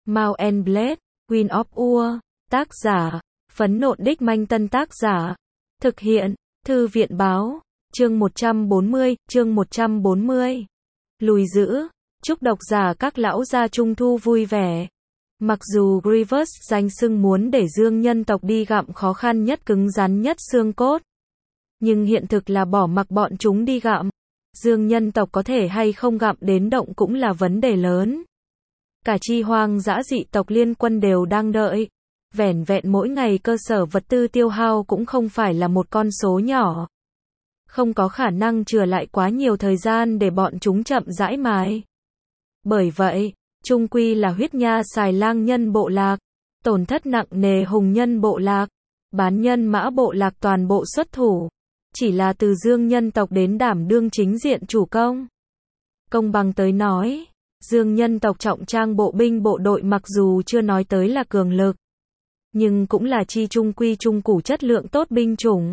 Mount and Blade, Queen of War, tác giả, Phấn Nộn Đích Manh Tân tác giả, thực hiện, Thư viện báo, chương 140, lùi giữ, chúc độc giả các lão gia trung thu vui vẻ. Mặc dù Grievous danh xưng muốn để Dương nhân tộc đi gặm khó khăn nhất cứng rắn nhất xương cốt, nhưng hiện thực là bỏ mặc bọn chúng đi gặm. Dương nhân tộc có thể hay không gặm đến động cũng là vấn đề lớn. Cả chi hoang dã dị tộc liên quân đều đang đợi. Vẻn vẹn mỗi ngày cơ sở vật tư tiêu hao cũng không phải là một con số nhỏ. Không có khả năng chừa lại quá nhiều thời gian để bọn chúng chậm rãi mài. Bởi vậy, chung quy là huyết nha xài lang nhân bộ lạc, tổn thất nặng nề hùng nhân bộ lạc, bán nhân mã bộ lạc toàn bộ xuất thủ. Chỉ là từ Dương nhân tộc đến đảm đương chính diện chủ công. Công bằng tới nói, Dương nhân tộc trọng trang bộ binh bộ đội mặc dù chưa nói tới là cường lực, nhưng cũng là chi trung quy trung củ chất lượng tốt binh chủng.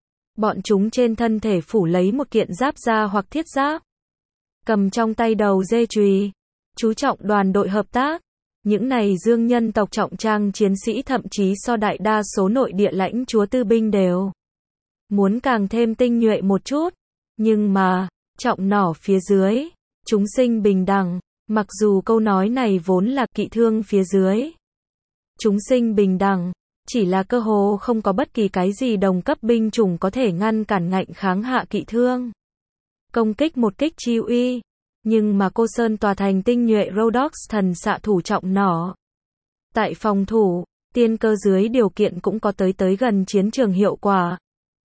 Bọn chúng trên thân thể phủ lấy một kiện giáp da hoặc thiết giáp, cầm trong tay đầu dê chùy, chú trọng đoàn đội hợp tác. Những này Dương nhân tộc trọng trang chiến sĩ thậm chí so đại đa số nội địa lãnh chúa tư binh đều muốn càng thêm tinh nhuệ một chút. Nhưng mà, trọng nỏ phía dưới, chúng sinh bình đẳng, mặc dù câu nói này vốn là kỵ thương phía dưới. Chúng sinh bình đẳng, chỉ là cơ hồ không có bất kỳ cái gì đồng cấp binh chủng có thể ngăn cản ngạnh kháng hạ kỵ thương. Công kích một kích chi uy, nhưng mà cô Sơn tòa thành tinh nhuệ Rhodoks thần xạ thủ trọng nỏ. Tại phòng thủ, tiên cơ dưới điều kiện cũng có tới gần chiến trường hiệu quả.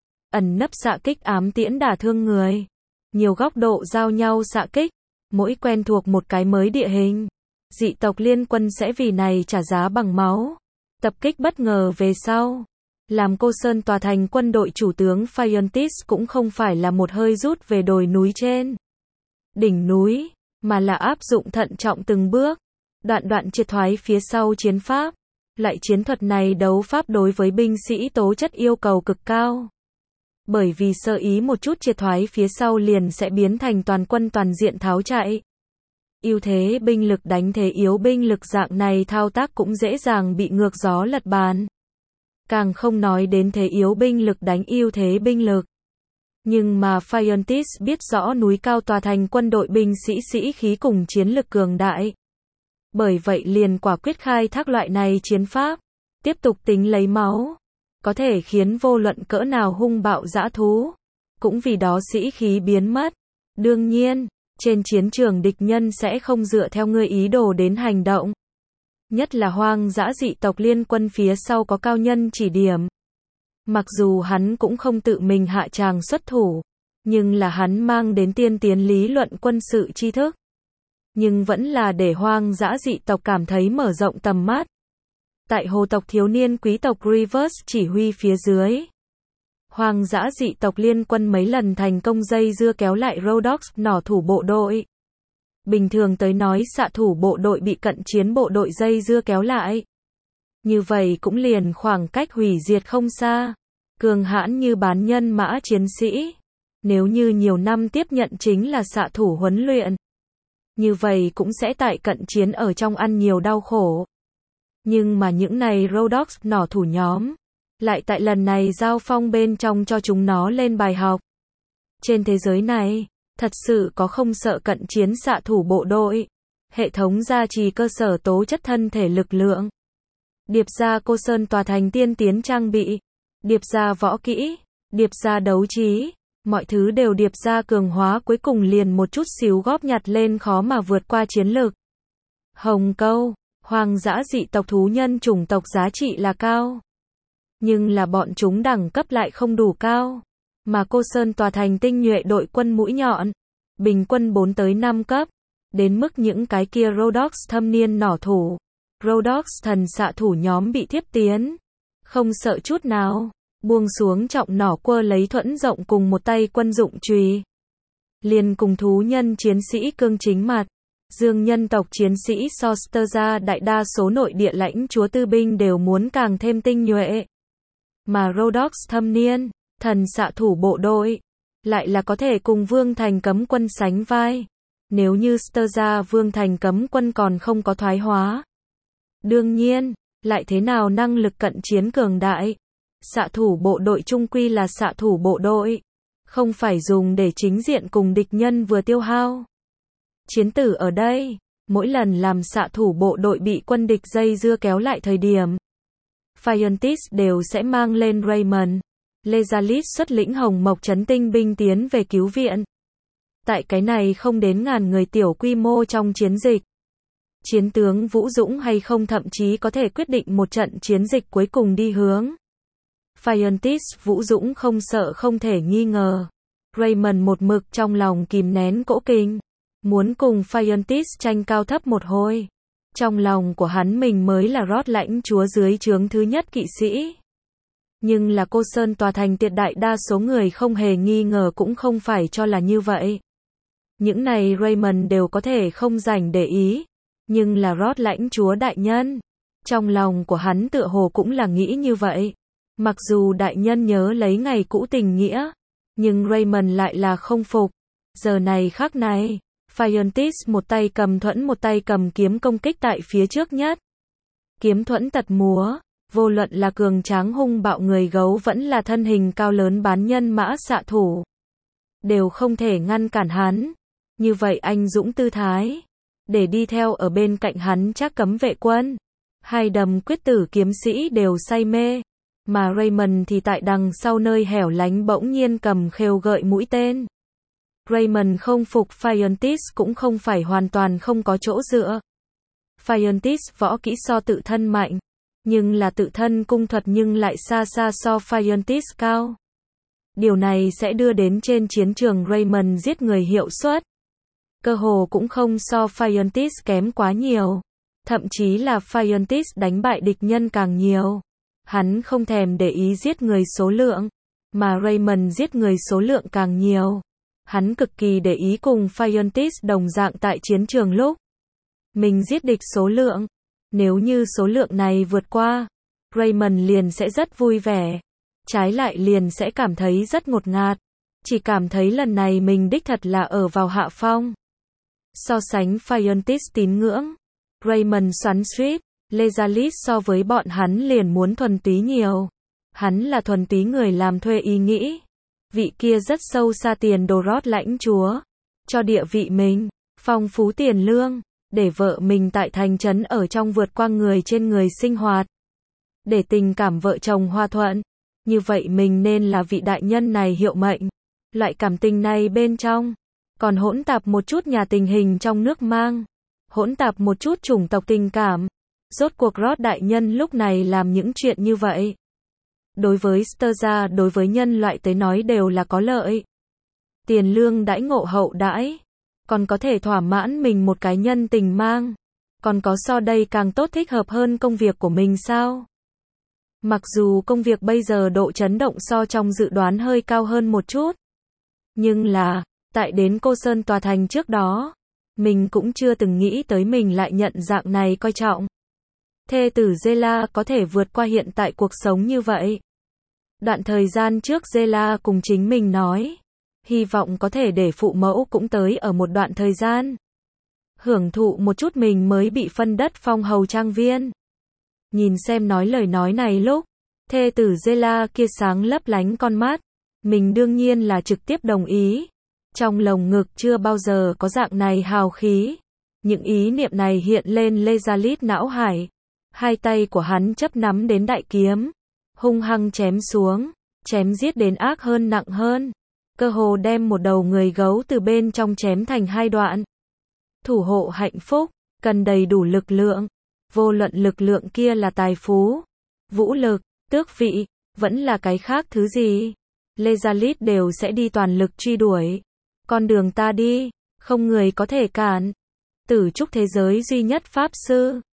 Ẩn nấp xạ kích ám tiễn đả thương người. Nhiều góc độ giao nhau xạ kích, mỗi quen thuộc một cái mới địa hình. Dị tộc liên quân sẽ vì này trả giá bằng máu. Tập kích bất ngờ về sau. Làm cô Sơn tòa thành quân đội chủ tướng Phiontis cũng không phải là một hơi rút về đồi núi trên đỉnh núi, mà là áp dụng thận trọng từng bước, đoạn triệt thoái phía sau chiến pháp. Loại chiến thuật này đấu pháp đối với binh sĩ tố chất yêu cầu cực cao. Bởi vì sơ ý một chút triệt thoái phía sau liền sẽ biến thành toàn quân toàn diện tháo chạy. Ưu thế binh lực đánh thế yếu binh lực dạng này thao tác cũng dễ dàng bị ngược gió lật bàn. Càng không nói đến thế yếu binh lực đánh ưu thế binh lực. Nhưng mà Phiontis biết rõ núi cao tòa thành quân đội binh sĩ khí cùng chiến lực cường đại. Bởi vậy liền quả quyết khai thác loại này chiến pháp, tiếp tục tính lấy máu, có thể khiến vô luận cỡ nào hung bạo dã thú, cũng vì đó sĩ khí biến mất. Đương nhiên, trên chiến trường địch nhân sẽ không dựa theo ngươi ý đồ đến hành động. Nhất là hoang dã dị tộc liên quân phía sau có cao nhân chỉ điểm. Mặc dù hắn cũng không tự mình hạ tràng xuất thủ, nhưng là hắn mang đến tiên tiến lý luận quân sự tri thức. Nhưng vẫn là để hoang dã dị tộc cảm thấy mở rộng tầm mắt. Tại hồ tộc thiếu niên quý tộc Grievous chỉ huy phía dưới, hoang dã dị tộc liên quân mấy lần thành công dây dưa kéo lại Rhodoks nỏ thủ bộ đội. Bình thường tới nói xạ thủ bộ đội bị cận chiến bộ đội dây dưa kéo lại. Như vậy cũng liền khoảng cách hủy diệt không xa. Cường hãn như bán nhân mã chiến sĩ. Nếu như nhiều năm tiếp nhận chính là xạ thủ huấn luyện, như vậy cũng sẽ tại cận chiến ở trong ăn nhiều đau khổ. Nhưng mà những này Rhodoks nỏ thủ nhóm, lại tại lần này giao phong bên trong cho chúng nó lên bài học. Trên thế giới này, thật sự có không sợ cận chiến xạ thủ bộ đội. Hệ thống gia trì cơ sở tố chất thân thể lực lượng. Điệp ra cô Sơn tòa thành tiên tiến trang bị. Điệp ra võ kỹ. Điệp ra đấu trí. Mọi thứ đều điệp ra cường hóa cuối cùng liền một chút xíu góp nhặt lên khó mà vượt qua chiến lược. Hồng câu, hoang dã dị tộc thú nhân chủng tộc giá trị là cao. Nhưng là bọn chúng đẳng cấp lại không đủ cao. Mà cô Sơn tòa thành tinh nhuệ đội quân mũi nhọn, bình quân 4 tới 5 cấp. Đến mức những cái kia Rhodoks thâm niên nỏ thủ, Rhodoks thần xạ thủ nhóm bị thiếp tiến. Không sợ chút nào. Buông xuống trọng nỏ quơ lấy thuẫn rộng cùng một tay quân dụng chùy, liền cùng thú nhân chiến sĩ cương chính mặt. Dương nhân tộc chiến sĩ Soster ra đại đa số nội địa lãnh chúa tư binh đều muốn càng thêm tinh nhuệ. Mà Rhodoks thâm niên, thần xạ thủ bộ đội, lại là có thể cùng Vương Thành Cấm Quân sánh vai. Nếu như Sterza Vương Thành Cấm Quân còn không có thoái hóa, Đương nhiên, lại thế nào năng lực cận chiến cường đại? Xạ thủ bộ đội chung quy là xạ thủ bộ đội, không phải dùng để chính diện cùng địch nhân vừa tiêu hao. Chiến tử ở đây, mỗi lần làm xạ thủ bộ đội bị quân địch dây dưa kéo lại thời điểm, Fiontis đều sẽ mang lên Raymond. Lezalit xuất lĩnh Hồng Mộc trấn tinh binh tiến về cứu viện. Tại cái này không đến ngàn người tiểu quy mô trong chiến dịch, chiến tướng Vũ Dũng hay không thậm chí có thể quyết định một trận chiến dịch cuối cùng đi hướng. Fiontis Vũ Dũng không sợ không thể nghi ngờ. Raymond một mực trong lòng kìm nén cỗ kinh, muốn cùng Fiontis tranh cao thấp một hồi. Trong lòng của hắn mình mới là Roth lãnh chúa dưới trướng thứ nhất kỵ sĩ. Nhưng là Cô Sơn tòa thành tuyệt đại đa số người không hề nghi ngờ cũng không phải cho là như vậy. Những này Raymond đều có thể không rảnh để ý. Nhưng là Roth lãnh chúa đại nhân. Trong lòng của hắn tựa hồ cũng là nghĩ như vậy. Mặc dù đại nhân nhớ lấy ngày cũ tình nghĩa, nhưng Raymond lại là không phục. Giờ này khắc này, Fiontis một tay cầm thuẫn một tay cầm kiếm công kích tại phía trước nhất. Kiếm thuẫn tật múa, vô luận là cường tráng hung bạo người gấu vẫn là thân hình cao lớn bán nhân mã xạ thủ, đều không thể ngăn cản hắn. Như vậy anh dũng tư thái, để đi theo ở bên cạnh hắn chắc cấm vệ quân. Hai đầm quyết tử kiếm sĩ đều say mê, mà Raymond thì tại đằng sau nơi hẻo lánh bỗng nhiên cầm khêu gợi mũi tên. Raymond không phục Fiontis cũng không phải hoàn toàn không có chỗ dựa. Fiontis võ kỹ so tự thân mạnh, nhưng là tự thân cung thuật nhưng lại xa xa so Fiontis cao. Điều này sẽ đưa đến trên chiến trường Raymond giết người hiệu suất cơ hồ cũng không so Fiontis kém quá nhiều. Thậm chí là Fiontis đánh bại địch nhân càng nhiều. Hắn không thèm để ý giết người số lượng, mà Raymond giết người số lượng càng nhiều. Hắn cực kỳ để ý cùng Fiontis đồng dạng tại chiến trường lúc mình giết địch số lượng. Nếu như số lượng này vượt qua, Raymond liền sẽ rất vui vẻ. Trái lại liền sẽ cảm thấy rất ngột ngạt. Chỉ cảm thấy lần này mình đích thật là ở vào hạ phong. So sánh Fiontis tín ngưỡng, Raymond xoắn xuýt, Lezalit so với bọn hắn liền muốn thuần túy nhiều. Hắn là thuần túy người làm thuê ý nghĩ. Vị kia rất sâu xa tiền đồ Roth lãnh chúa, cho địa vị mình, phong phú tiền lương, để vợ mình tại thành trấn ở trong vượt qua người trên người sinh hoạt. Để tình cảm vợ chồng hòa thuận. Như vậy mình nên là vị đại nhân này hiệu mệnh. Loại cảm tình này bên trong, còn hỗn tạp một chút nhà tình hình trong nước mang, hỗn tạp một chút chủng tộc tình cảm. Rốt cuộc Roth đại nhân lúc này làm những chuyện như vậy. Đối với Sterza, đối với nhân loại tới nói đều là có lợi. Tiền lương đãi ngộ hậu đãi, còn có thể thỏa mãn mình một cái nhân tình mang. Còn có so đây càng tốt thích hợp hơn công việc của mình sao? Mặc dù công việc bây giờ độ chấn động so trong dự đoán hơi cao hơn một chút. Nhưng là, tại đến Cô Sơn tòa thành trước đó, mình cũng chưa từng nghĩ tới mình lại nhận dạng này coi trọng. Thê tử Zela có thể vượt qua hiện tại cuộc sống như vậy. Đoạn thời gian trước Zela cùng chính mình nói, hy vọng có thể để phụ mẫu cũng tới ở một đoạn thời gian. Hưởng thụ một chút mình mới bị phân đất phong hầu trang viên. Nhìn xem nói lời nói này lúc, thê tử Zela kia sáng lấp lánh con mắt, mình đương nhiên là trực tiếp đồng ý. Trong lồng ngực chưa bao giờ có dạng này hào khí. Những ý niệm này hiện lên Lezalit não hải. Hai tay của hắn chấp nắm đến đại kiếm, hung hăng chém xuống, chém giết đến ác hơn nặng hơn. Cơ hồ đem một đầu người gấu từ bên trong chém thành hai đoạn. Thủ hộ hạnh phúc, cần đầy đủ lực lượng. Vô luận lực lượng kia là tài phú, vũ lực, tước vị, vẫn là cái khác thứ gì. Lezalit đều sẽ đi toàn lực truy đuổi. Con đường ta đi, không người có thể cản. Tử trúc thế giới duy nhất pháp sư,